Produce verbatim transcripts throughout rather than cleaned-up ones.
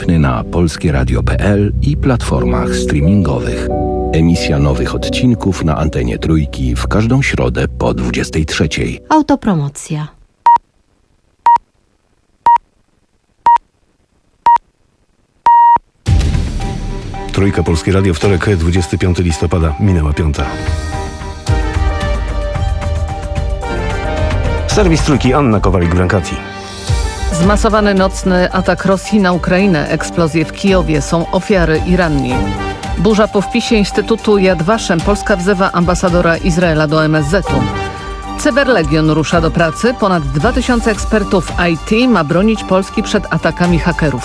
Na polskie radio kropka p l i platformach streamingowych. Emisja nowych odcinków na antenie Trójki w każdą środę po dwudziestej trzeciej. Autopromocja. Trójka, Polskie Radio, wtorek, dwudziestego piątego listopada, minęła piąta. Serwis Trójki, Anna Kowalik-Brancaci. Zmasowany nocny atak Rosji na Ukrainę, eksplozje w Kijowie, są ofiary i ranni. Burza po wpisie Instytutu Yad Vashem. Polska wzywa ambasadora Izraela do M S Z-u. Cyberlegion rusza do pracy. Ponad dwa tysiące ekspertów I T ma bronić Polski przed atakami hakerów.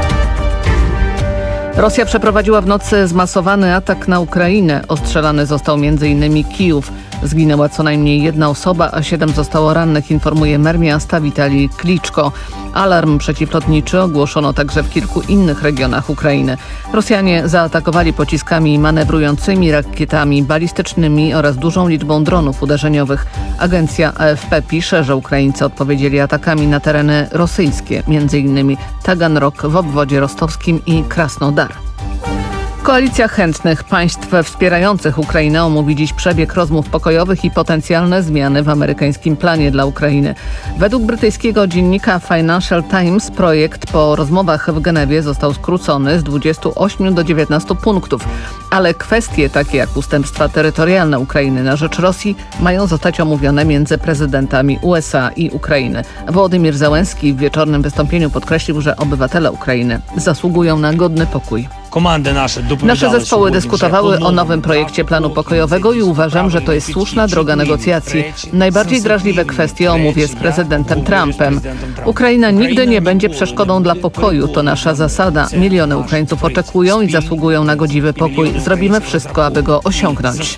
Rosja przeprowadziła w nocy zmasowany atak na Ukrainę. Ostrzelany został między innymi Kijów. Zginęła co najmniej jedna osoba, a siedem zostało rannych, informuje mer miasta Witalij Kliczko. Alarm przeciwlotniczy ogłoszono także w kilku innych regionach Ukrainy. Rosjanie zaatakowali pociskami manewrującymi, rakietami balistycznymi oraz dużą liczbą dronów uderzeniowych. Agencja A F P pisze, że Ukraińcy odpowiedzieli atakami na tereny rosyjskie, między innymi Taganrog w obwodzie rostowskim i Krasnodar. Koalicja chętnych państw wspierających Ukrainę omówi dziś przebieg rozmów pokojowych i potencjalne zmiany w amerykańskim planie dla Ukrainy. Według brytyjskiego dziennika Financial Times projekt po rozmowach w Genewie został skrócony z dwudziestu ośmiu do dziewiętnastu punktów, ale kwestie takie jak ustępstwa terytorialne Ukrainy na rzecz Rosji mają zostać omówione między prezydentami U S A i Ukrainy. Wołodymyr Zełenski w wieczornym wystąpieniu podkreślił, że obywatele Ukrainy zasługują na godny pokój. Nasze zespoły dyskutowały o nowym projekcie planu pokojowego i uważam, że to jest słuszna droga negocjacji. Najbardziej drażliwe kwestie omówię z prezydentem Trumpem. Ukraina nigdy nie będzie przeszkodą dla pokoju, to nasza zasada. Miliony Ukraińców oczekują i zasługują na godziwy pokój. Zrobimy wszystko, aby go osiągnąć.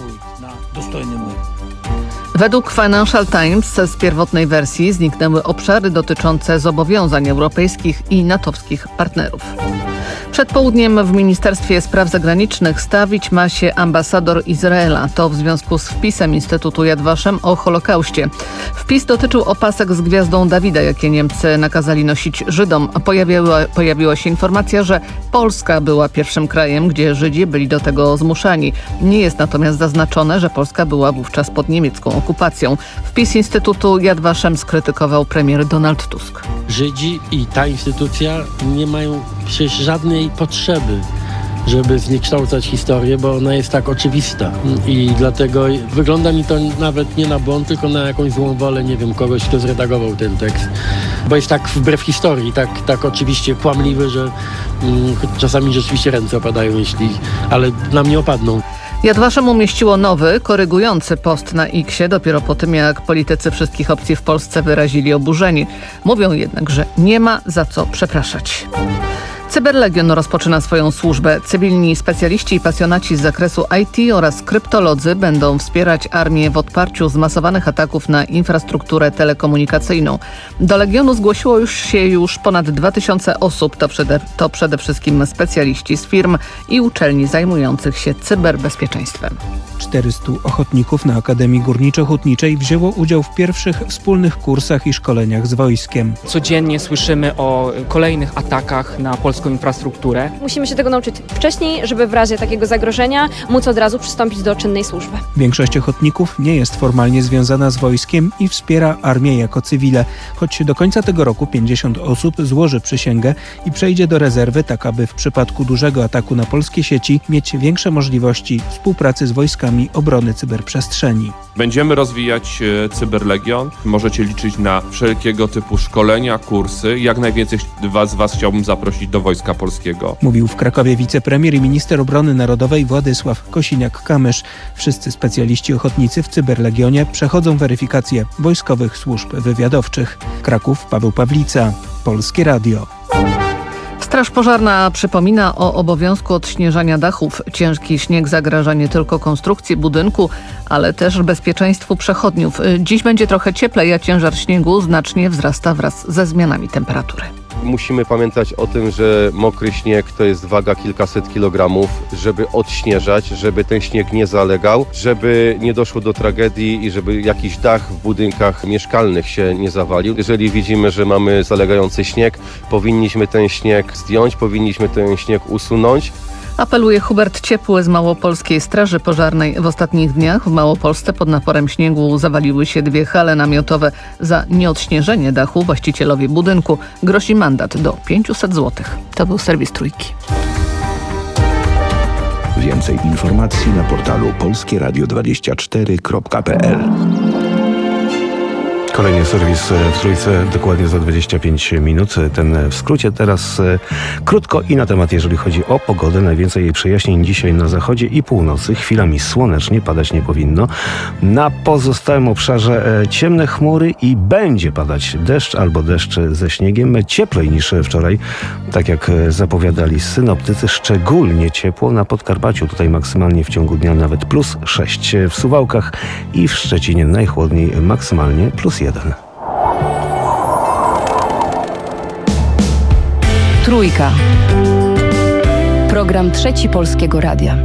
Według Financial Times z pierwotnej wersji zniknęły obszary dotyczące zobowiązań europejskich i natowskich partnerów. Przed południem w Ministerstwie Spraw Zagranicznych stawić ma się ambasador Izraela. To w związku z wpisem Instytutu Yad Vashem o Holokauście. Wpis dotyczył opasek z gwiazdą Dawida, jakie Niemcy nakazali nosić Żydom. Pojawiła, pojawiła się informacja, że Polska była pierwszym krajem, gdzie Żydzi byli do tego zmuszani. Nie jest natomiast zaznaczone, że Polska była wówczas pod niemiecką okupacją. Wpis Instytutu Yad Vashem skrytykował premier Donald Tusk. Żydzi i ta instytucja nie mają przecież żadnej potrzeby, żeby zniekształcać historię, bo ona jest tak oczywista. I dlatego wygląda mi to nawet nie na błąd, tylko na jakąś złą wolę, nie wiem, kogoś, kto zredagował ten tekst. Bo jest tak wbrew historii, tak, tak oczywiście kłamliwy, że mm, czasami rzeczywiście ręce opadają, jeśli, ale na mnie opadną. Yad Vashem umieściło nowy, korygujący post na X-ie dopiero po tym, jak politycy wszystkich opcji w Polsce wyrazili oburzenie. Mówią jednak, że nie ma za co przepraszać. Cyberlegion rozpoczyna swoją służbę. Cywilni specjaliści i pasjonaci z zakresu I T oraz kryptolodzy będą wspierać armię w odparciu zmasowanych ataków na infrastrukturę telekomunikacyjną. Do Legionu zgłosiło już się już ponad dwa tysiące osób. To przede, to przede wszystkim specjaliści z firm i uczelni zajmujących się cyberbezpieczeństwem. czterystu ochotników na Akademii Górniczo-Hutniczej wzięło udział w pierwszych wspólnych kursach i szkoleniach z wojskiem. Codziennie słyszymy o kolejnych atakach na polską infrastrukturę. Musimy się tego nauczyć wcześniej, żeby w razie takiego zagrożenia móc od razu przystąpić do czynnej służby. Większość ochotników nie jest formalnie związana z wojskiem i wspiera armię jako cywile, choć do końca tego roku pięćdziesiąt osób złoży przysięgę i przejdzie do rezerwy, tak aby w przypadku dużego ataku na polskie sieci mieć większe możliwości współpracy z wojskami obrony cyberprzestrzeni. Będziemy rozwijać Cyberlegion. Możecie liczyć na wszelkiego typu szkolenia, kursy. Jak najwięcej was, was chciałbym zaprosić do Wojska Polskiego. Mówił w Krakowie wicepremier i minister obrony narodowej Władysław Kosiniak-Kamysz. Wszyscy specjaliści ochotnicy w Cyberlegionie przechodzą weryfikację wojskowych służb wywiadowczych. Kraków, Paweł Pawlica, Polskie Radio. Straż Pożarna przypomina o obowiązku odśnieżania dachów. Ciężki śnieg zagraża nie tylko konstrukcji budynku, ale też bezpieczeństwu przechodniów. Dziś będzie trochę cieplej, a ciężar śniegu znacznie wzrasta wraz ze zmianami temperatury. Musimy pamiętać o tym, że mokry śnieg to jest waga kilkaset kilogramów, żeby odśnieżać, żeby ten śnieg nie zalegał, żeby nie doszło do tragedii i żeby jakiś dach w budynkach mieszkalnych się nie zawalił. Jeżeli widzimy, że mamy zalegający śnieg, powinniśmy ten śnieg zdjąć, powinniśmy ten śnieg usunąć. Apeluje Hubert Ciepły z Małopolskiej Straży Pożarnej. W ostatnich dniach w Małopolsce pod naporem śniegu zawaliły się dwie hale namiotowe. Za nieodśnieżenie dachu właścicielowi budynku grozi mandat do pięćset złotych. To był serwis Trójki. Więcej informacji na portalu polskie radio dwadzieścia cztery kropka p l. Kolejny serwis w Trójce, dokładnie za dwadzieścia pięć minut. Ten w skrócie teraz e, krótko i na temat, jeżeli chodzi o pogodę. Najwięcej jej przejaśnień dzisiaj na zachodzie i północy. Chwilami słonecznie, padać nie powinno. Na pozostałym obszarze e, ciemne chmury i będzie padać deszcz albo deszcz ze śniegiem. Cieplej niż wczoraj, tak jak zapowiadali synoptycy. Szczególnie ciepło na Podkarpaciu. Tutaj maksymalnie w ciągu dnia nawet plus sześć. W Suwałkach i w Szczecinie najchłodniej maksymalnie plus jeden. Trójka. Program Trzeci Polskiego Radia.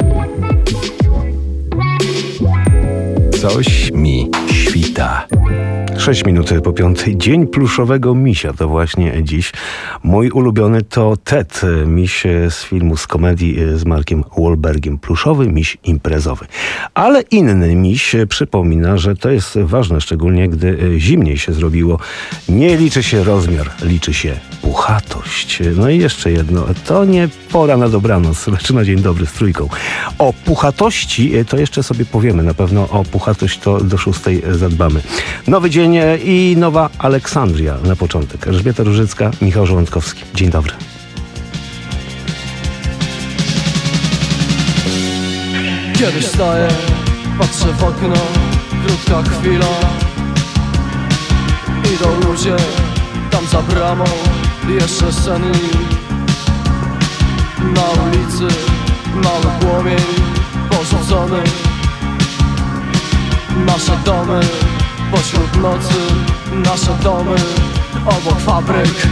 Coś mi świta. sześć minut po piątej. Dzień pluszowego misia to właśnie dziś. Mój ulubiony to Ted, miś z filmu, z komedii z Markiem Wahlbergiem. Pluszowy miś imprezowy. Ale inny miś przypomina, że to jest ważne, szczególnie gdy zimniej się zrobiło. Nie liczy się rozmiar, liczy się puchatość. No i jeszcze jedno, to nie pora na dobranoc, lecz na dzień dobry z Trójką. O puchatości to jeszcze sobie powiemy. Na pewno o puchatość to do szóstej zadbamy. Nowy dzień i nowa Aleksandria na początek. Elżbieta Różycka, Michał Żołądkowski. Dzień dobry. Kiedy stoję, patrzę w okno, krótka chwila. Idą ludzie, tam za bramą, jeszcze senni. Na ulicy mały płomień porzucony. Nasze domy pośród nocy, nasze domy obok fabryk.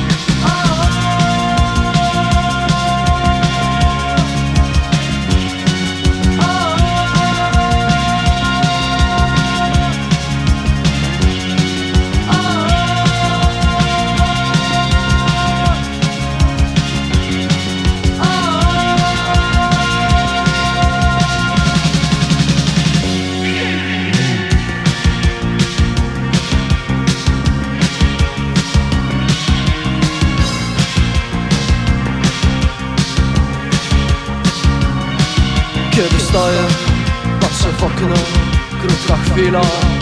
Kiedy stoję, patrzę w okno, krótka chwila.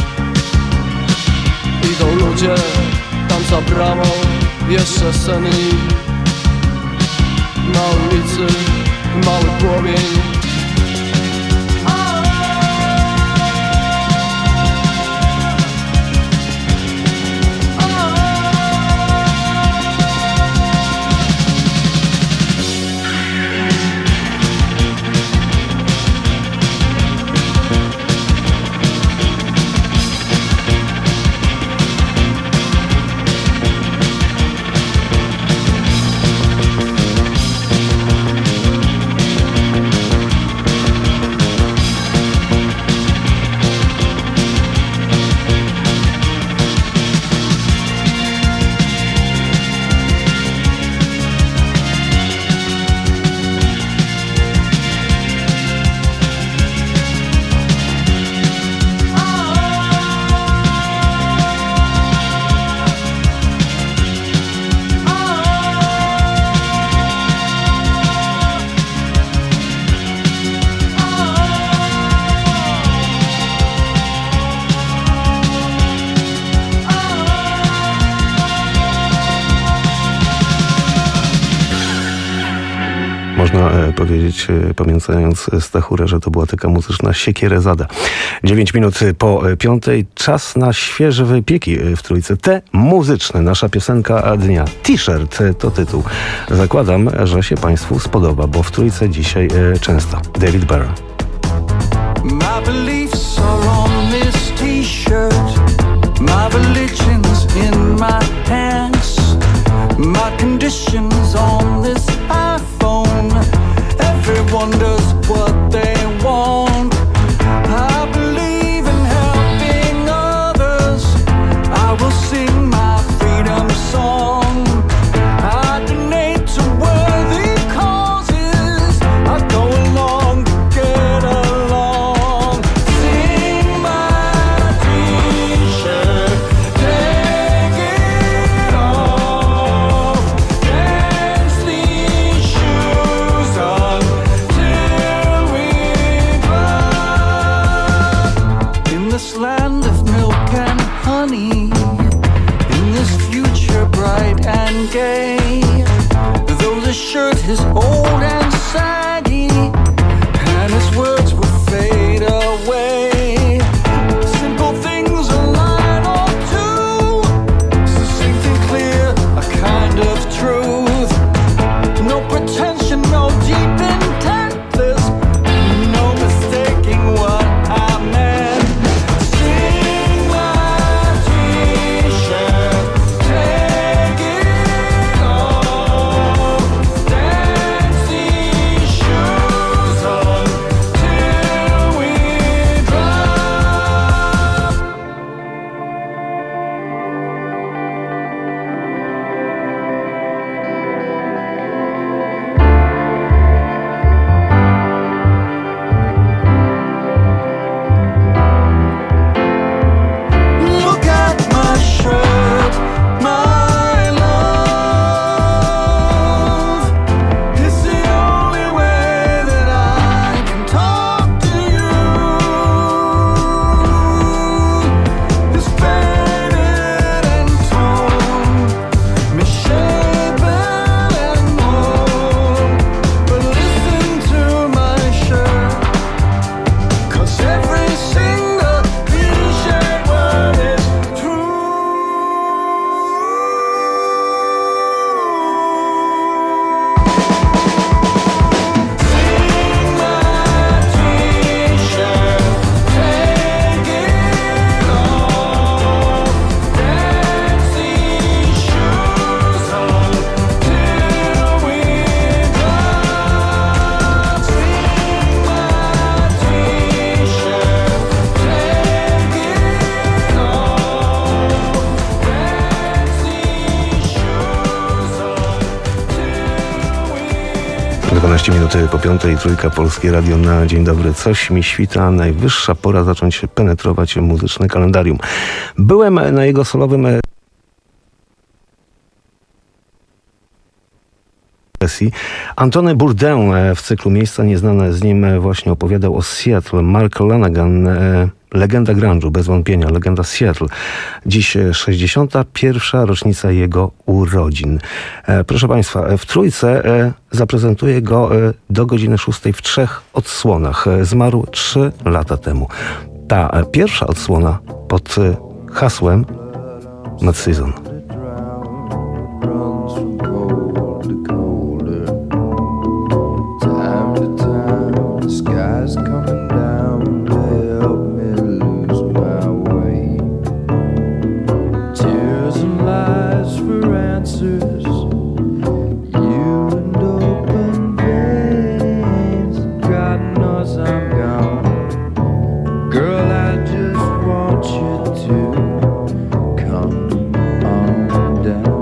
Idą ludzie, tam za bramą, jeszcze senni. Na ulicy mały płomień. Można e, powiedzieć, e, pamiętając Stachurę, że to była taka muzyczna siekierezada. Dziewięć minut po piątej. Czas na świeże wypieki w Trójce. Te muzyczne. Nasza piosenka dnia. T-shirt to tytuł. Zakładam, że się Państwu spodoba, bo w Trójce dzisiaj e, często. David Barr. My beliefs are on this T-shirt. My religion's in my hands. My conditions on this iPhone. Everyone does what they want. I believe in helping others. I will sing my freedom song. I donate to worthy causes. I go along to get along. Sing my t-shirt, take it off. Dance these shoes on till we drop. In this land of milk and honey, in this future bright and gay, though the shirt is old and saggy, and his words will fade away. Simple things, a line or two, succinct and clear, a kind of truth. No pretension, no deep intent, there's no mistaking what I meant. Sing my t-shirt, take it off. Dance these shoes on till we drop. Look at my shirt, my love. It's the only way that I can talk to you. It's faded and torn, misshapen and worn. But listen to my shirt, 'cause every single cliche word is true. Sing my t-shirt, take it off. Dance these shoes on till we drop. Sing my t-shirt, take it off. Dance these shoes on till we dwanaście minut po piątej, Trójka, Polskie Radio na Dzień Dobry. Coś mi świta, najwyższa pora zacząć penetrować muzyczne kalendarium. Byłem na jego solowym e, sesji. Antony Bourdain e, w cyklu Miejsca Nieznane z nim e, właśnie opowiadał o Seattle. Mark Lanegan, e, legenda grunge'u, bez wątpienia, legenda Seattle. Dziś e, sześćdziesiąta pierwsza rocznica jego urodzin. E, proszę Państwa, e, w Trójce e, zaprezentuję go e, do godziny szóstej w trzech odsłonach. E, zmarł trzy lata temu. Ta e, pierwsza odsłona pod e, hasłem Mad Season. Runs from cold to colder. Time to time, the sky's coming down to help me lose my way. Tears and lies for answers. You and open veins. God knows I'm gone. Girl, I just want you to come on down.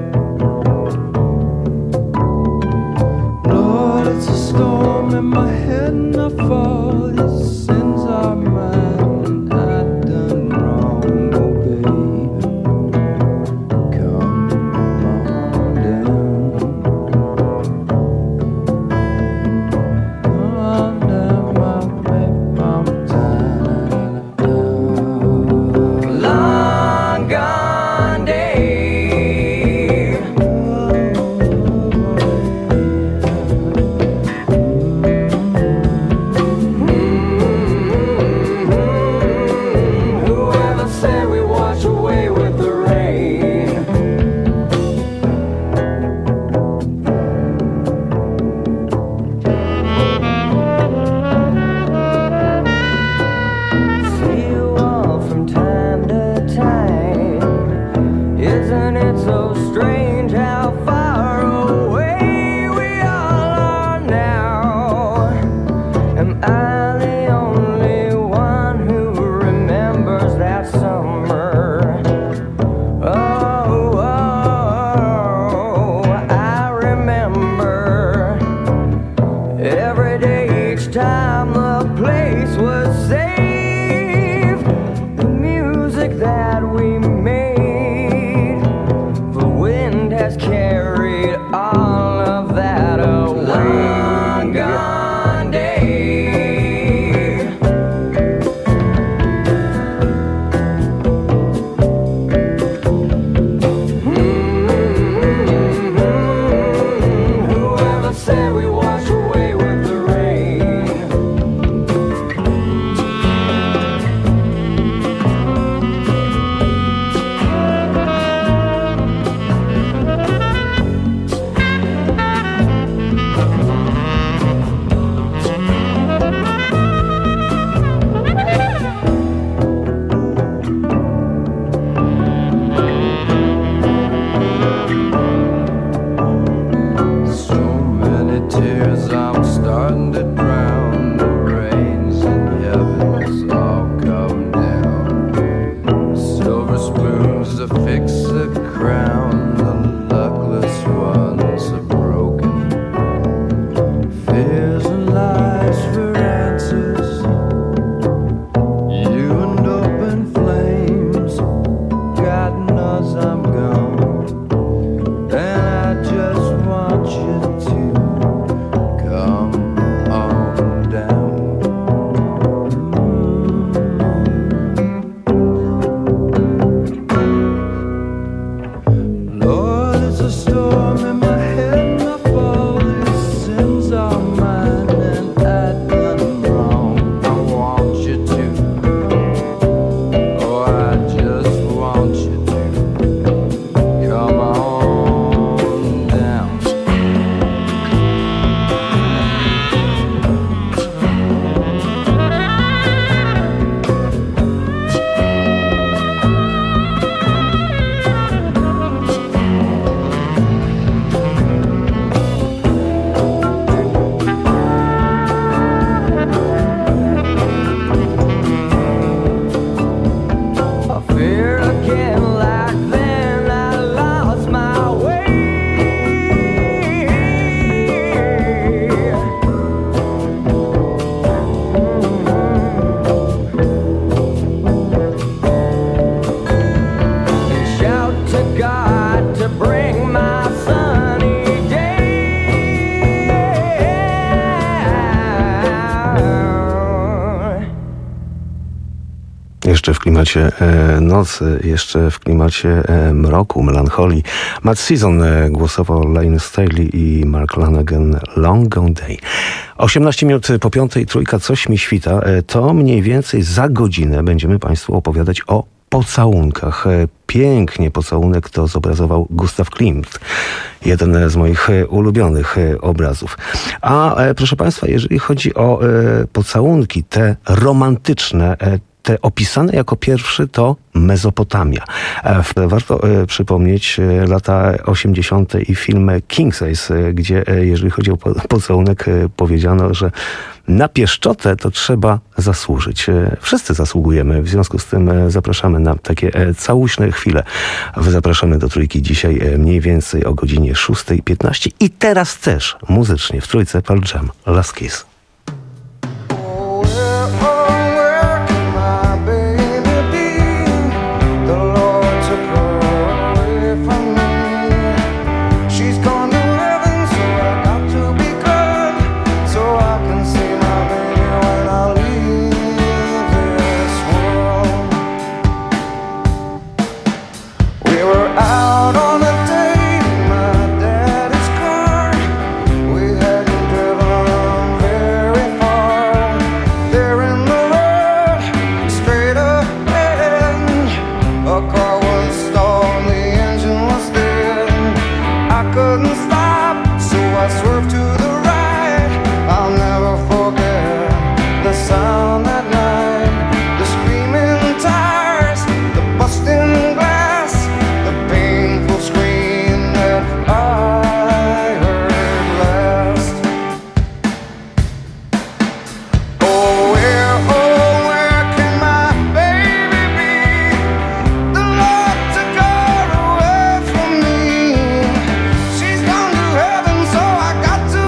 Lord, it's a storm in my head and I fall. These sins are mine and I've done wrong, oh baby. Come on down. Come on down, my baby, I'm tired. Long gone day. Mm-hmm. said we wash away with the rain. Tears, I'm starting to drown. The rains in heavens all come down. Silver spoons to fix the crown. The luckless ones are broken. Fears and lies for answers. You and open flames. God knows I'm gone, and I just want you to Jeszcze w klimacie e, nocy, jeszcze w klimacie e, mroku, melancholii. Matt Season e, głosował Lane Staley i Mark Lanegan Long Gone Day. osiemnaście minut po piątej, trójka, coś mi świta. E, to mniej więcej za godzinę będziemy Państwu opowiadać o pocałunkach. E, pięknie pocałunek to zobrazował Gustav Klimt. Jeden z moich e, ulubionych e, obrazów. A e, proszę Państwa, jeżeli chodzi o e, pocałunki, te romantyczne, e, te opisane jako pierwszy to Mezopotamia. Warto przypomnieć lata osiemdziesiąte i film King Size, gdzie jeżeli chodzi o pocałunek powiedziano, że na pieszczotę to trzeba zasłużyć. Wszyscy zasługujemy, w związku z tym zapraszamy na takie całuśne chwile. Zapraszamy do Trójki dzisiaj mniej więcej o godzinie szóstej piętnaście i teraz też muzycznie w Trójce Pearl Jam Last Kiss. Got to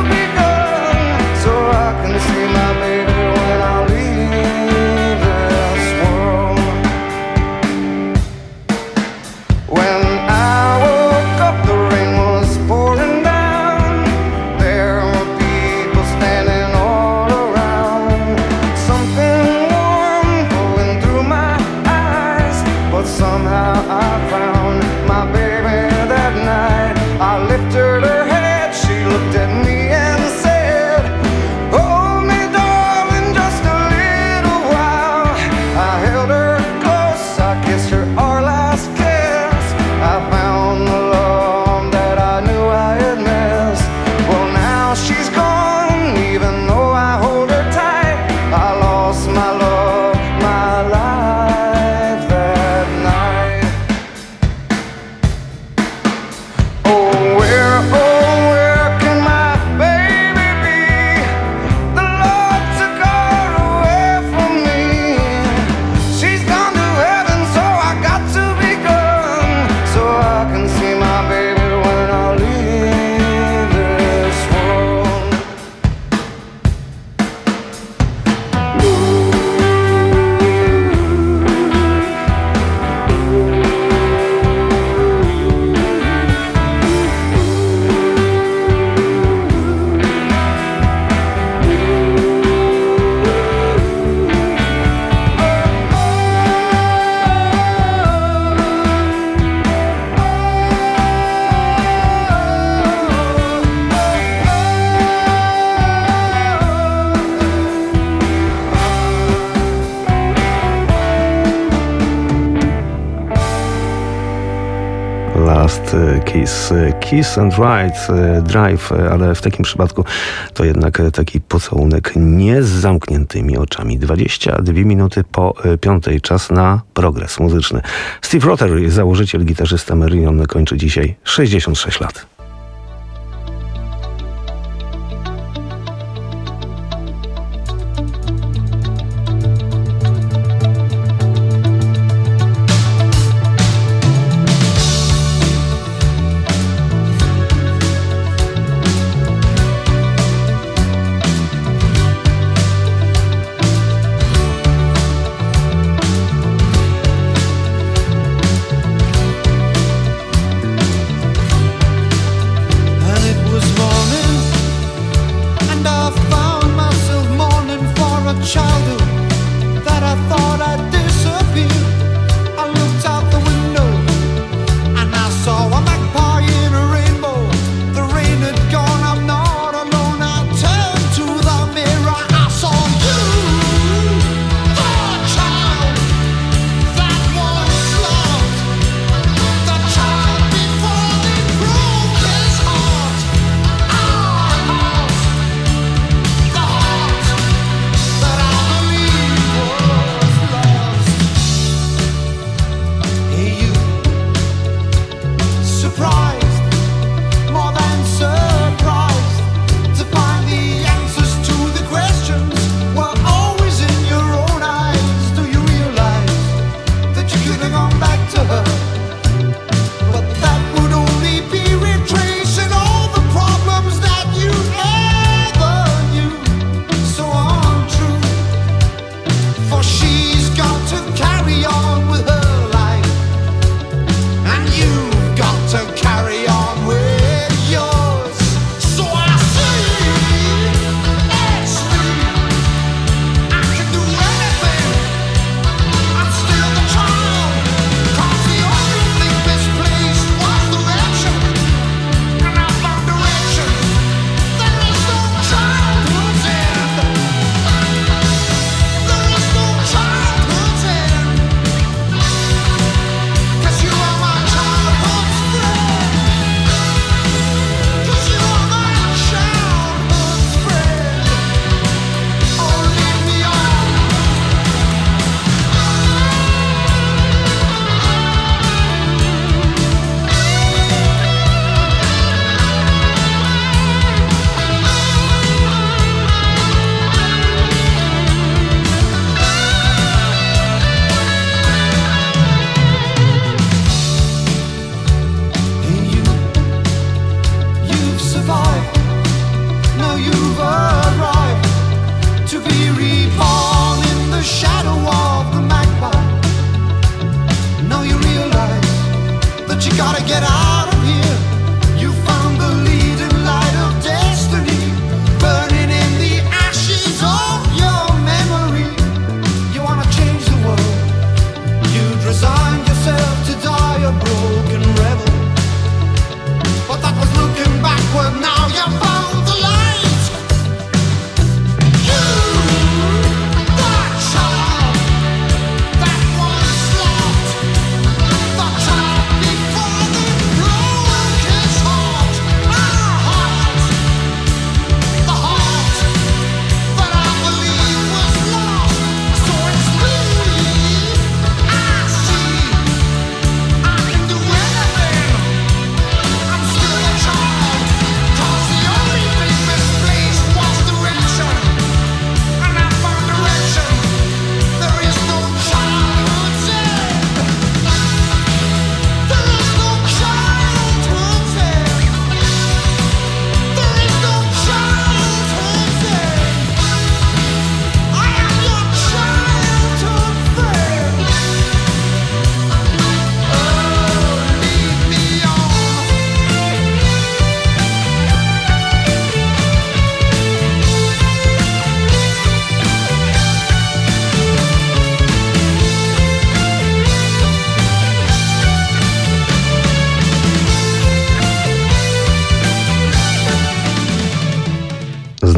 Richard Kiss. Kiss and Ride, Drive, ale w takim przypadku to jednak taki pocałunek nie z zamkniętymi oczami. dwadzieścia dwie minuty po piątej, czas na progres muzyczny. Steve Rothery, założyciel, gitarzysta Marillion, kończy dzisiaj sześćdziesiąt sześć lat.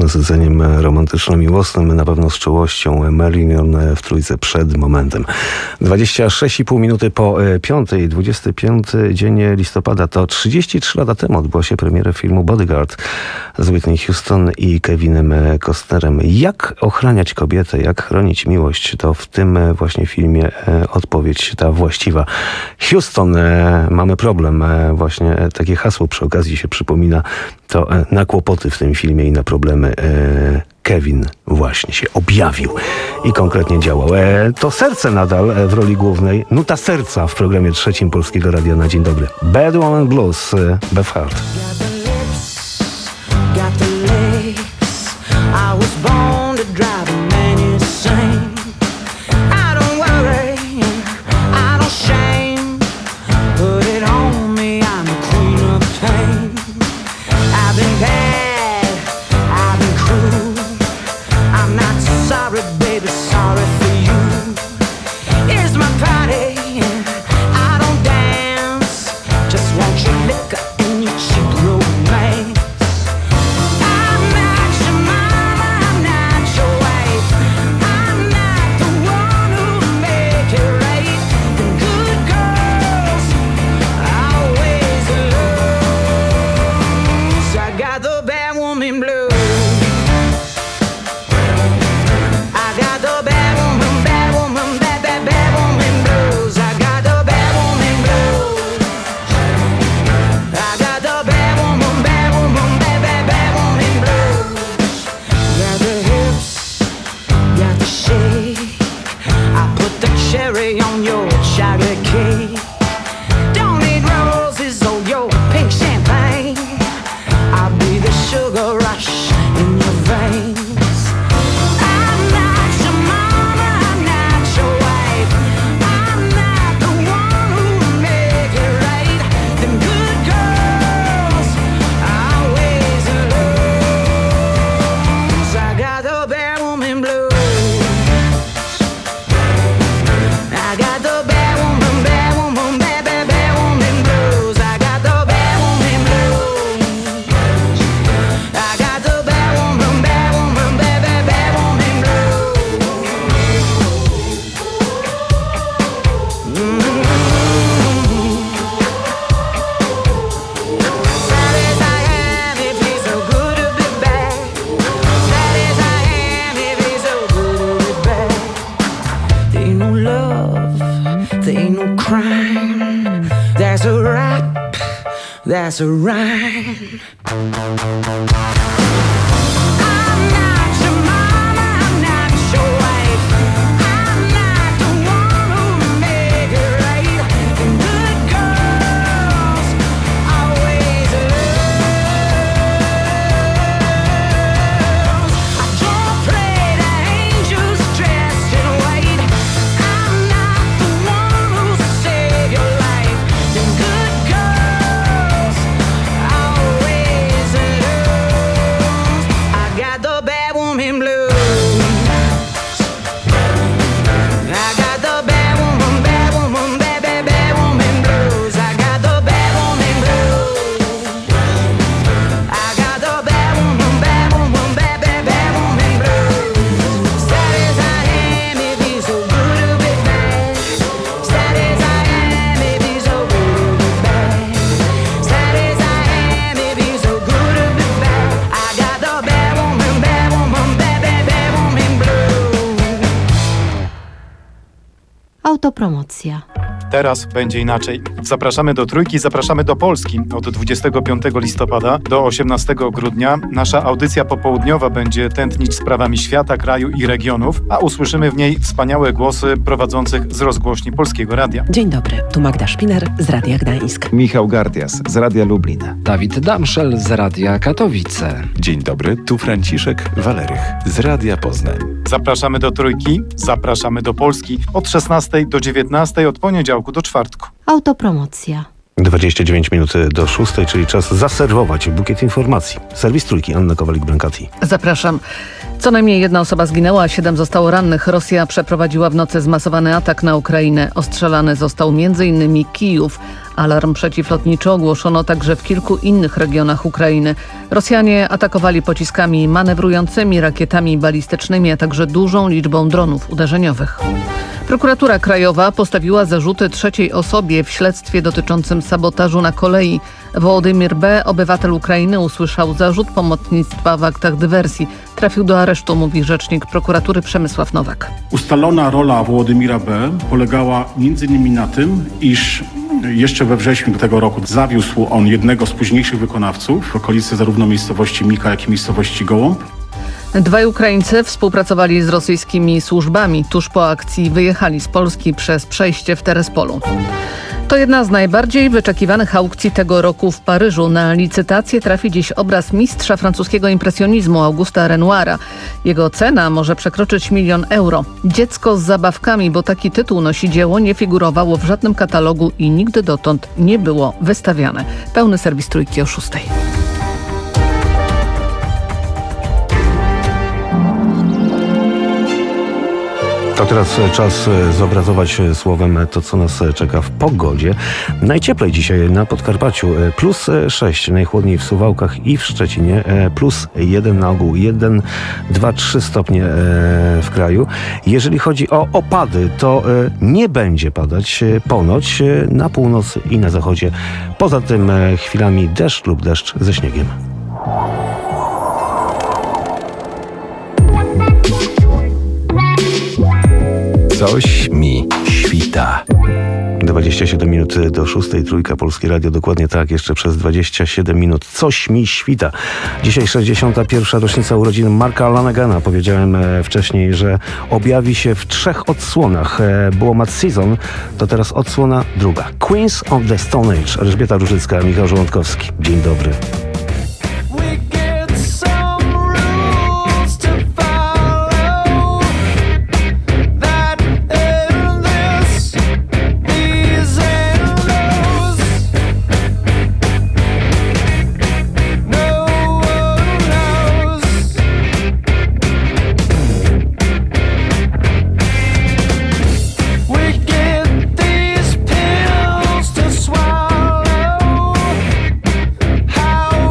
nasyceniem romantyczno-miłosnym, na pewno z czułością Marillion w trójce przed momentem. dwadzieścia sześć i pół minuty po piątej, dwudziesty piąty dzień listopada, to trzydzieści trzy lata temu odbyła się premiera filmu Bodyguard z Whitney Houston i Kevinem Costnerem. Jak ochraniać kobietę, jak chronić miłość, to w tym właśnie filmie odpowiedź ta właściwa. Houston, mamy problem, właśnie takie hasło przy okazji się przypomina, to na kłopoty w tym filmie i na problemy Kevin właśnie się objawił i konkretnie działał. To serce nadal w roli głównej, nuta serca w programie trzecim Polskiego Radia na dzień dobry. Bad Woman Blues, Beth Hart. That's a rhyme. Autopromocja. Teraz będzie inaczej. Zapraszamy do Trójki, zapraszamy do Polski. Od dwudziestego piątego listopada do osiemnastego grudnia nasza audycja popołudniowa będzie tętnić sprawami świata, kraju i regionów, a usłyszymy w niej wspaniałe głosy prowadzących z rozgłośni Polskiego Radia. Dzień dobry, tu Magda Szpiner z Radia Gdańsk. Michał Gardias z Radia Lublin. Dawid Damszel z Radia Katowice. Dzień dobry, tu Franciszek Walerych z Radia Poznań. Zapraszamy do Trójki, zapraszamy do Polski od szesnastej do dziewiętnastej, od poniedziałku do czwartku. Autopromocja. dwadzieścia dziewięć minut do szóstej, czyli czas zaserwować bukiet informacji. Serwis Trójki, Anna Kowalik-Brankati. Zapraszam. Co najmniej jedna osoba zginęła, a siedem zostało rannych. Rosja przeprowadziła w nocy zmasowany atak na Ukrainę. Ostrzelany został m.in. Kijów. Alarm przeciwlotniczy ogłoszono także w kilku innych regionach Ukrainy. Rosjanie atakowali pociskami manewrującymi, rakietami balistycznymi, a także dużą liczbą dronów uderzeniowych. Prokuratura Krajowa postawiła zarzuty trzeciej osobie w śledztwie dotyczącym sabotażu na kolei. Wołodymyr B., obywatel Ukrainy, usłyszał zarzut pomocnictwa w aktach dywersji. Trafił do aresztu, mówi rzecznik prokuratury Przemysław Nowak. Ustalona rola Wołodymyra B. polegała między innymi na tym, iż jeszcze we wrześniu tego roku zawiózł on jednego z późniejszych wykonawców w okolicy zarówno miejscowości Mika, jak i miejscowości Gołąb. Dwaj Ukraińcy współpracowali z rosyjskimi służbami. Tuż po akcji wyjechali z Polski przez przejście w Terespolu. To jedna z najbardziej wyczekiwanych aukcji tego roku w Paryżu. Na licytację trafi dziś obraz mistrza francuskiego impresjonizmu Augusta Renoira. Jego cena może przekroczyć milion euro. Dziecko z zabawkami, bo taki tytuł nosi dzieło, nie figurowało w żadnym katalogu i nigdy dotąd nie było wystawiane. Pełny serwis Trójki o szóstej. To teraz czas zobrazować słowem to, co nas czeka w pogodzie. Najcieplej dzisiaj na Podkarpaciu, plus sześć, najchłodniej w Suwałkach i w Szczecinie, plus jeden na ogół, jeden, dwa, trzy stopnie w kraju. Jeżeli chodzi o opady, to nie będzie padać ponoć na północy i na zachodzie. Poza tym chwilami deszcz lub deszcz ze śniegiem. Coś mi świta. dwadzieścia siedem minut do szóstej, Trójka, Polskie Radio, dokładnie tak, jeszcze przez dwadzieścia siedem minut. Coś mi świta. Dzisiaj sześćdziesiąta pierwsza rocznica urodzin Marka Lanagana. Powiedziałem wcześniej, że objawi się w trzech odsłonach. Było Mad Season, to teraz odsłona druga. Queens of the Stone Age. Elżbieta Różycka, Michał Żołądkowski. Dzień dobry. How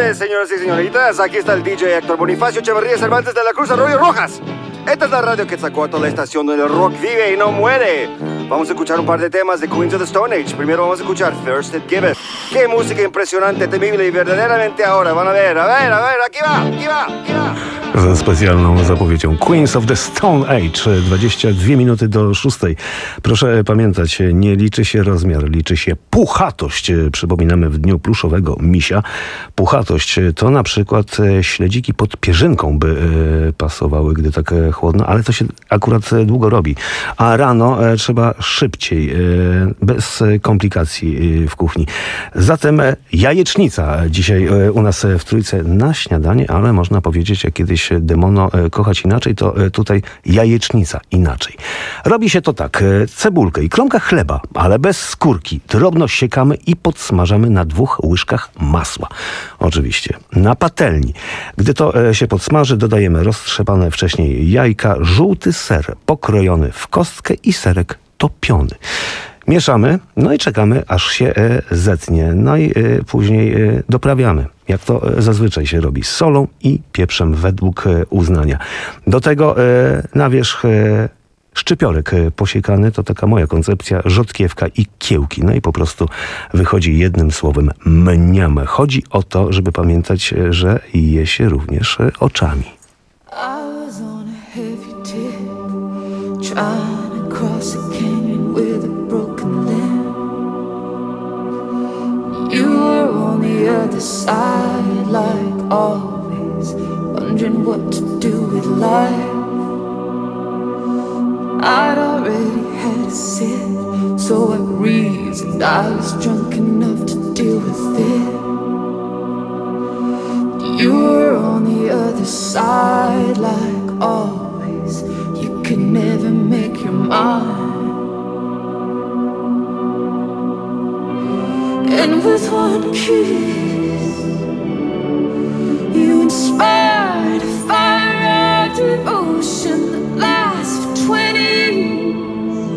tardes, señoras y señoritas. Aquí está el D J Héctor Bonifacio Echeverría Cervantes de la Cruz Arroyo Rojas. Esta es la radio Quetzalcóatl, la estación donde el rock vive y no muere. Vamos a escuchar un par de temas de Queens of the Stone Age. Primero vamos a escuchar Thirsted Give It. Qué música impresionante, temible y verdaderamente ahora. Van a ver, a ver, a ver, aquí va, aquí va, aquí va. Ze specjalną zapowiedzią Queens of the Stone Age. dwadzieścia dwie minuty do szóstej. Proszę pamiętać, nie liczy się rozmiar, liczy się puchatość. Przypominamy w dniu pluszowego misia. Puchatość to na przykład śledziki pod pierzynką by pasowały, gdy tak chłodno, ale to się akurat długo robi. A rano trzeba szybciej, bez komplikacji w kuchni. Zatem jajecznica dzisiaj u nas w Trójce na śniadanie, ale można powiedzieć, jak kiedyś demono kochać inaczej, to tutaj jajecznica inaczej. Robi się to tak. Cebulkę i kromka chleba, ale bez skórki. Drobno siekamy i podsmażamy na dwóch łyżkach masła. Oczywiście. Na patelni. Gdy to się podsmaży, dodajemy roztrzepane wcześniej jajka, żółty ser pokrojony w kostkę i serek topiony. Mieszamy, no i czekamy, aż się zetnie. No i później doprawiamy, jak to zazwyczaj się robi, z solą i pieprzem według uznania. Do tego na wierzch szczypiorek posiekany, to taka moja koncepcja, rzodkiewka i kiełki. No i po prostu wychodzi jednym słowem mniam. Chodzi o to, żeby pamiętać, że je się również oczami. You were on the other side, like always, wondering what to do with life. I'd already had a sip, so I reasoned I was drunk enough to deal with it. You were on the other side, like always, you could never make your mind. And with one kiss, you inspired a fire of devotion that lasts for twenty years.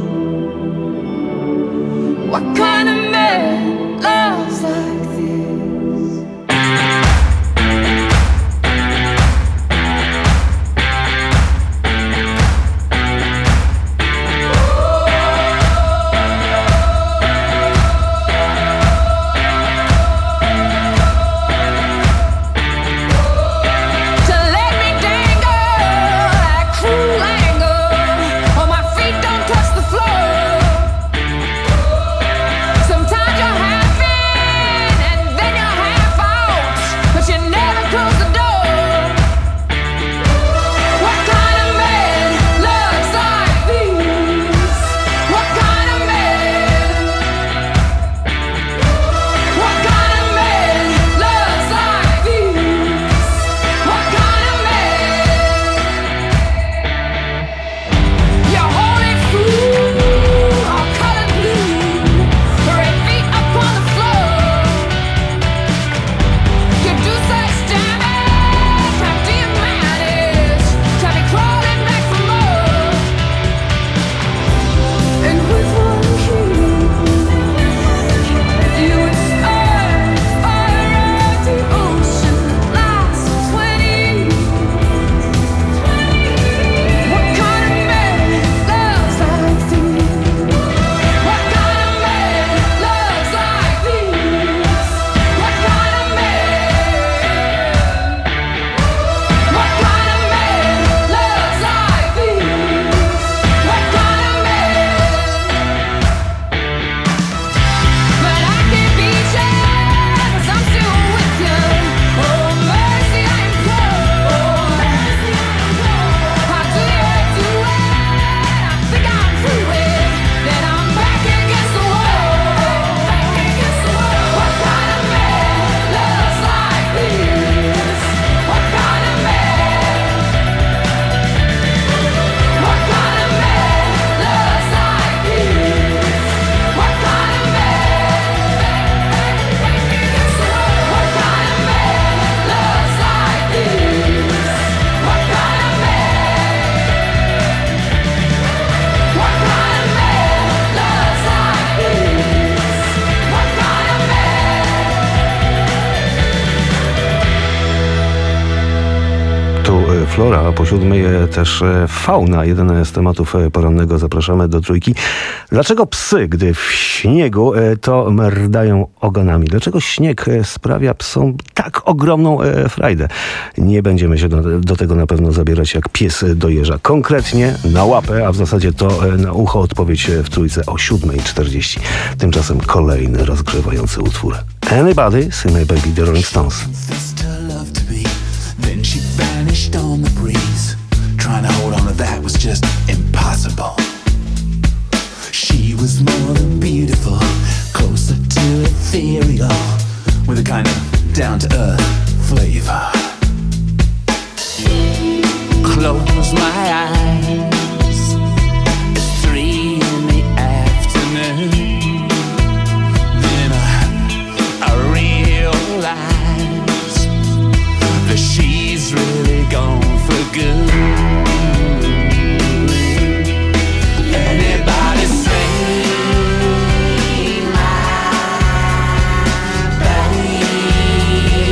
What kind of man loves like this? flora, a po siódmej też fauna. Jeden z tematów porannego. Zapraszamy do trójki. Dlaczego psy, gdy w śniegu, to merdają ogonami? Dlaczego śnieg sprawia psom tak ogromną frajdę? Nie będziemy się do, do tego na pewno zabierać jak pies do jeża. Konkretnie na łapę, a w zasadzie to na ucho odpowiedź w trójce o siódma czterdzieści. Tymczasem kolejny rozgrzewający utwór. Anybody, Sing My Baby, The Rolling Stones. Then she vanished on the breeze. Trying to hold on to that was just impossible. She was more than beautiful, closer to ethereal, with a kind of down-to-earth flavor. Close my eyes, it's three in the afternoon. Then I, I realize that she's really gone for good. Anybody say my baby?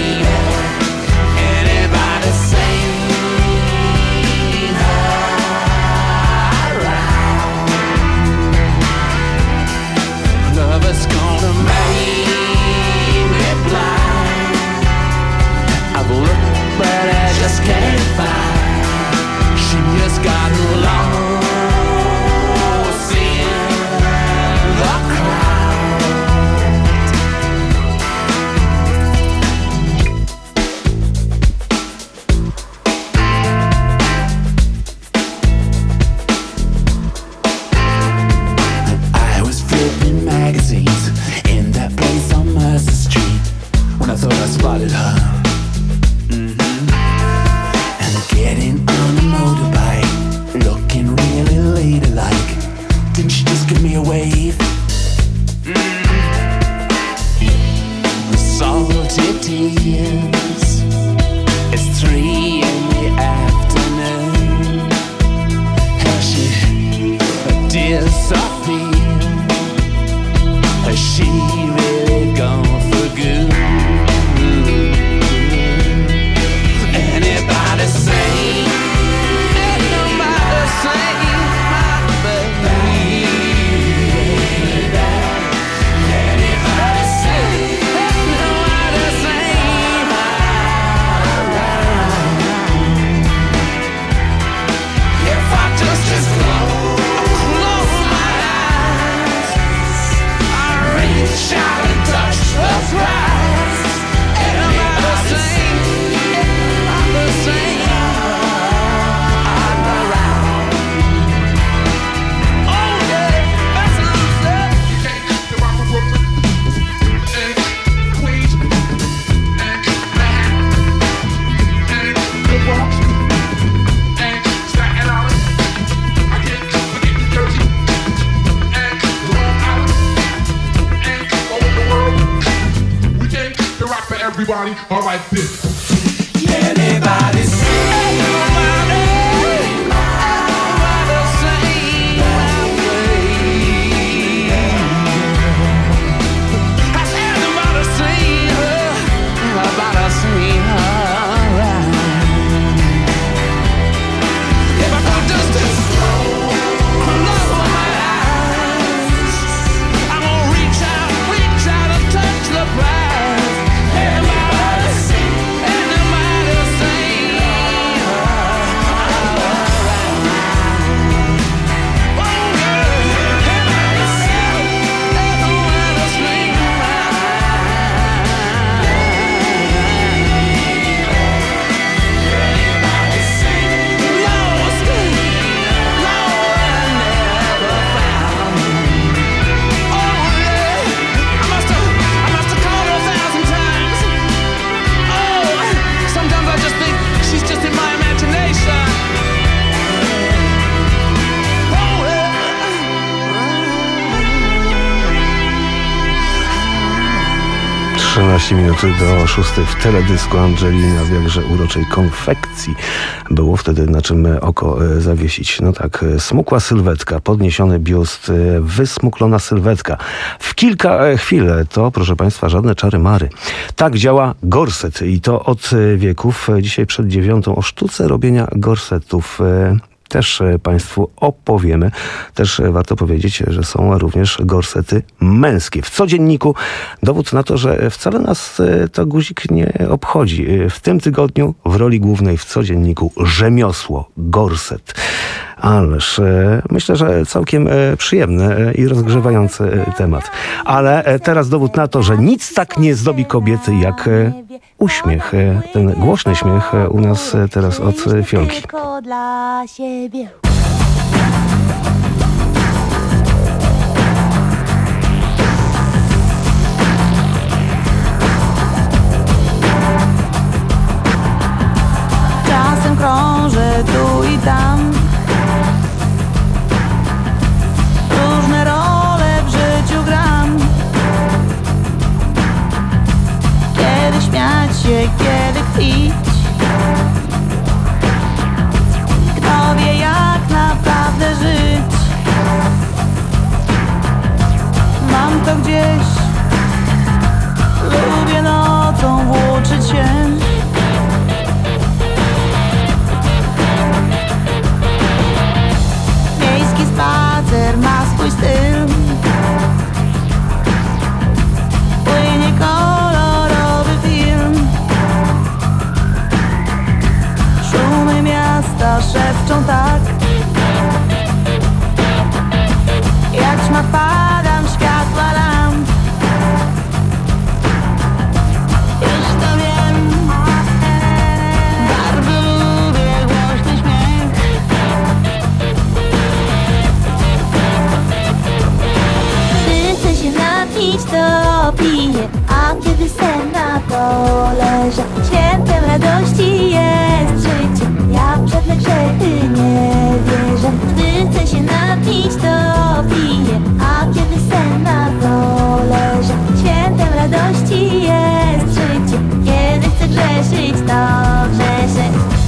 Anybody say her right? Love is gonna make me blind. I've looked but I just can't find. She just got lost in the crowd. I was flipping magazines in that place on Mercer Street when I thought I spotted her. Getting on a motorbike, looking really ladylike. Didn't she just give me a wave? Mm. Salty tears. It's three in the afternoon. Has she disappeared? Has she really gone for good? Anybody say, anybody say my baby? Anybody say, anybody say my right? If I just, just close, close my eyes, I reach out and touch the prize. Anybody say, anybody say I'm around. Oh yeah, that's what I'm saying. You can't keep the rock from Brooklyn and Queens and Manhattan and the Bronx and Staten Island. I can't forget New Jersey and Long Island and all over the world. We can't keep the rock for everybody. All right, this. Anybody say anybody? Anybody say my baby? Has anybody seen her? Anybody seen her right? If I could just just close my eyes, I'm gonna reach out, reach out and touch the prize. Anybody say, anybody say osiemnaście minut do szóstej w teledysku Angelina w jakże uroczej konfekcji. Było wtedy na czym oko zawiesić. No tak, smukła sylwetka, podniesiony biust, wysmuklona sylwetka. W kilka chwil to, proszę Państwa, żadne czary mary. Tak działa gorset i to od wieków. Dzisiaj przed dziewiątą o sztuce robienia gorsetów też Państwu opowiemy. Też warto powiedzieć, że są również gorsety męskie. W codzienniku dowód na to, że wcale nas to guzik nie obchodzi. W tym tygodniu w roli głównej w codzienniku rzemiosło, gorset. Ależ myślę, że całkiem przyjemny i rozgrzewający temat. Ale teraz dowód na to, że nic tak nie zdobi kobiety jak uśmiech. Ten głośny śmiech u nas teraz od Fiolki. Dla siebie. Czasem krążę tu i tam. Różne role w życiu gram. Kiedy śmiać się, kiedy kpić. Kto wie, jak naprawdę żyć. Mam to gdzieś. Lubię nocą włóczyć się. Miejski spacer ma swój styl. Płynie kolorowy film. Szumy miasta szepczą tak. Jak ćma wpadam w światła lamp. Już to wiem. Bardzo lubię głośny śmiech. Gdy chcę się napić, to piję. A kiedy sen na to leżę, świętem radości jest życie. Ja w żadne grzechy nie wierzę. Gdy chcę się napić, to piję. A kiedy sen na to leżę, świętem radości jest życie. Kiedy chcę grzeszyć, to grzeszę.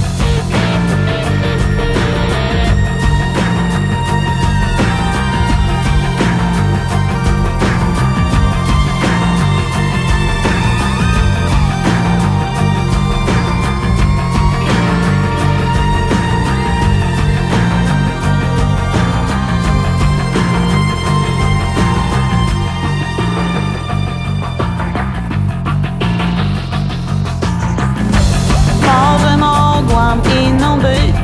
Może mogłam inną być.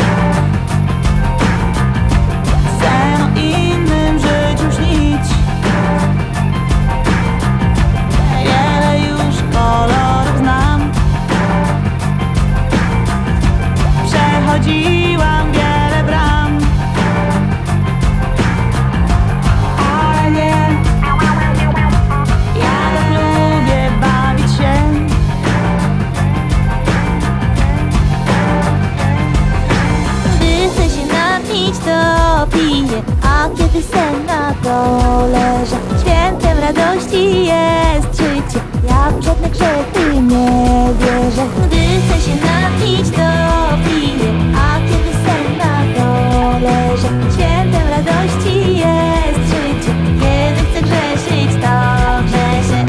Sen o innym życiu śnić. Wiele już kolorów znam. Przechodziłam wiele bram. Ale nie, ja tak lubię bawić się. Gdy chcę się napić, to piję. A kiedy sen na to leżę, świętem radości jest życie. Ja w żadne grzechy nie wierzę. Gdy chcę się napić, to piję. A kiedy sen na to leżę, świętem radości jest życie. Kiedy chcę grzeszyć, to grzeszę.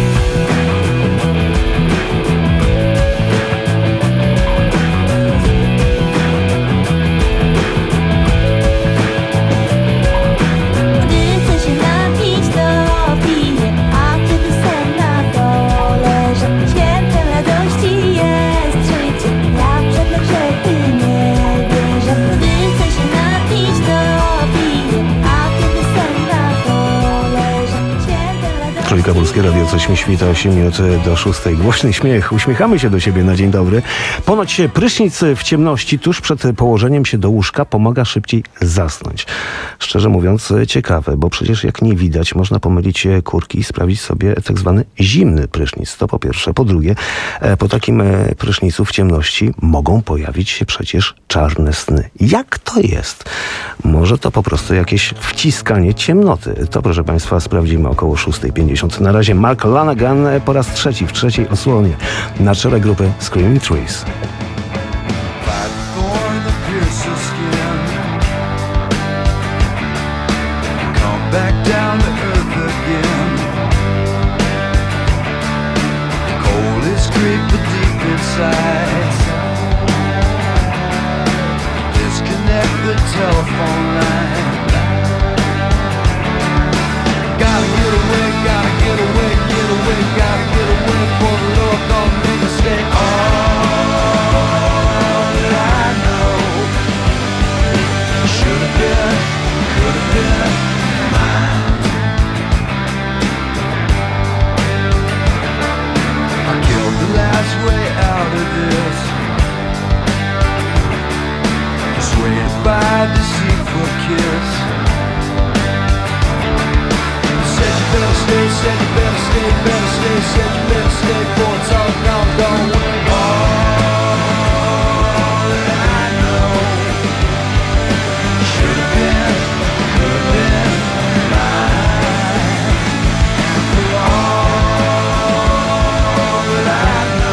Gdy chcę się napić, to piję. A kiedy sen na to leżę, świętem radości jest życie. Ja w żadne grzechy nie wierzę. Gdy chcę się napić, to piję. A kiedy sen na to leżę, świętem radości. Trójka Polskie Radio, coś mi świta, osiem minut do szóstej. Głośny śmiech, uśmiechamy się do siebie na dzień dobry. Ponoć prysznic w ciemności tuż przed położeniem się do łóżka pomaga szybciej zasnąć. Szczerze mówiąc ciekawe, bo przecież jak nie widać, można pomylić kurki i sprawić sobie tak zwany zimny prysznic. To po pierwsze. Po drugie, po takim prysznicu w ciemności mogą pojawić się przecież czarne sny. Jak to jest? Może to po prostu jakieś wciskanie ciemnoty. To, proszę Państwa, sprawdzimy około szóstej pięćdziesiąt Na razie Mark Lanegan po raz trzeci, w trzeciej osłonie na czele grupy Screaming Trees. Back down to earth again. Cold is creeping deep inside. Disconnect the telephone line. Gotta get away, gotta get away, get away, gotta get away for the Lord don't make a mistake. All that I know should have been, could have been. Last way out of this, swayed by a deceitful kiss. Said you better stay, said you better stay, better stay, said you better stay, for it's all gone, gone away. All that I know should have been, could have been mine. And for all that I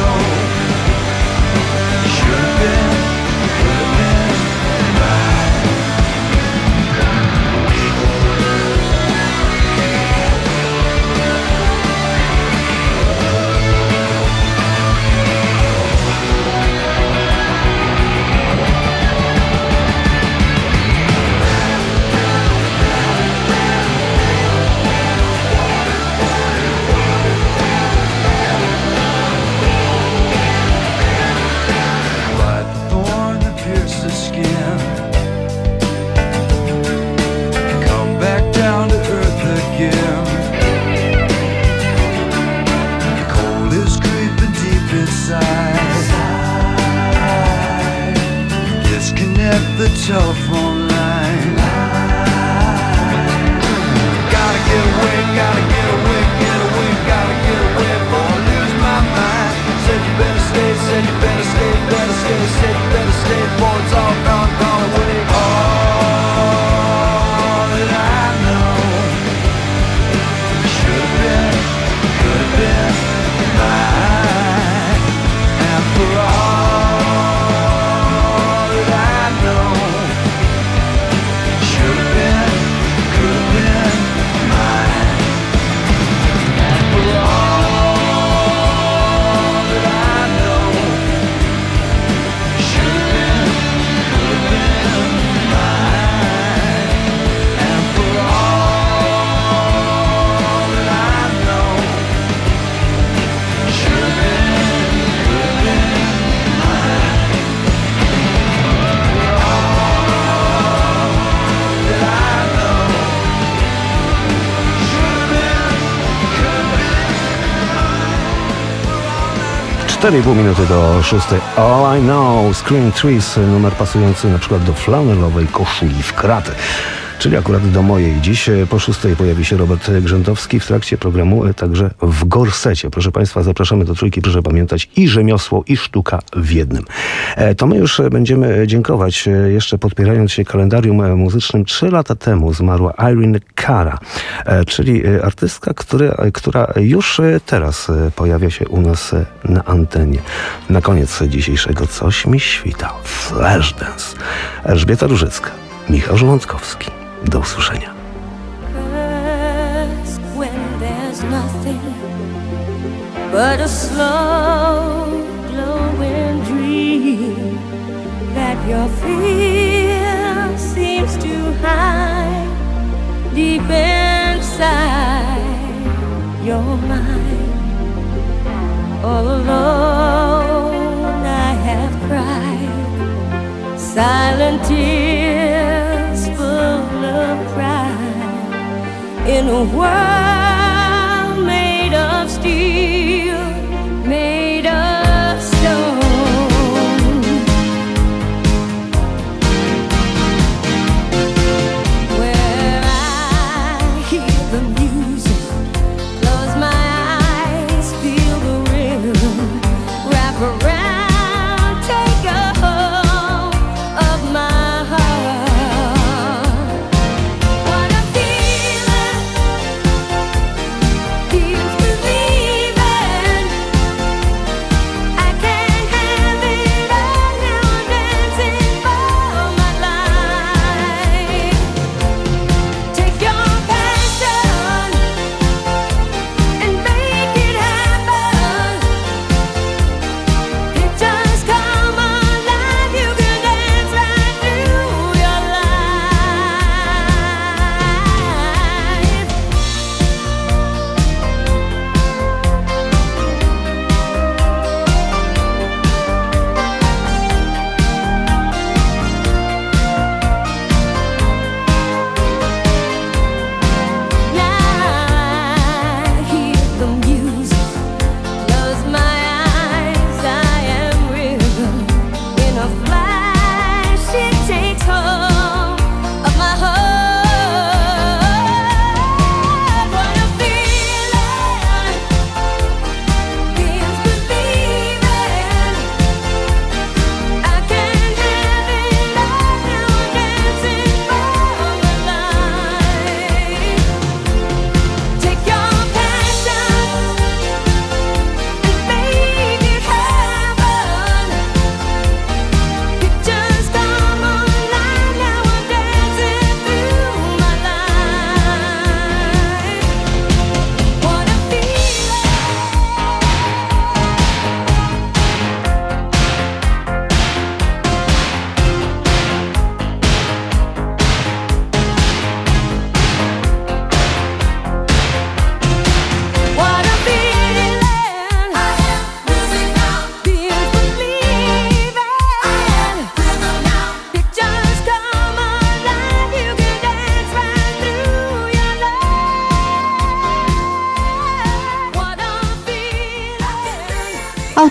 the telephone line. Gotta get away, gotta get away, get away, gotta get away before I lose my mind. Said you better stay, said you better stay, better stay, said you better stay before it's all gone, gone away. All that I know should have been, could have been mine. And for all cztery i pół minuty do szóstej. All I Know, Screaming Trees, numer pasujący na przykład do flanelowej koszuli w kraty. Czyli akurat do mojej. Dziś po szóstej pojawi się Robert Grzętowski w trakcie programu także w gorsecie. Proszę Państwa, zapraszamy do trójki. Proszę pamiętać i rzemiosło, i sztuka w jednym. To my już będziemy dziękować, jeszcze podpierając się kalendarium muzycznym. Trzy lata temu zmarła Irene Cara, czyli artystka, który, która już teraz pojawia się u nas na antenie. Na koniec dzisiejszego Coś mi świta. Flashdance. Elżbieta Różycka, Michał Żołądkowski. Do usłyszenia. When there's nothing but a slow glowing dream that your fear seems to hide deep inside your mind. All alone I have cried silent tears full of pride in a world made of steel, made of stone. Where I hear the music, close my eyes, feel the rhythm, wrap around, take a hold of my heart. What a feeling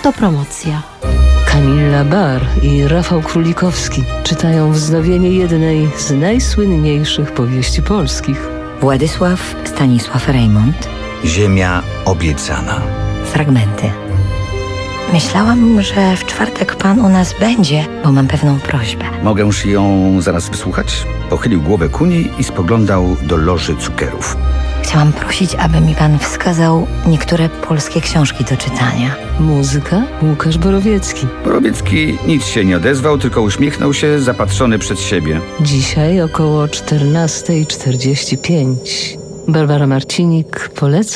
Autopromocja. Kamila Bar i Rafał Królikowski czytają wznowienie jednej z najsłynniejszych powieści polskich. Władysław Stanisław Reymont. Ziemia obiecana. Fragmenty. Myślałam, że w czwartek pan u nas będzie, bo mam pewną prośbę. Mogę już ją zaraz wysłuchać? Pochylił głowę ku niej i spoglądał do loży cukierów. Chciałam prosić, aby mi pan wskazał niektóre polskie książki do czytania. Muzyka? Łukasz Borowiecki. Borowiecki nic się nie odezwał, tylko uśmiechnął się, zapatrzony przed siebie. Dzisiaj około czternasta czterdzieści pięć. Barbara Marcinik poleca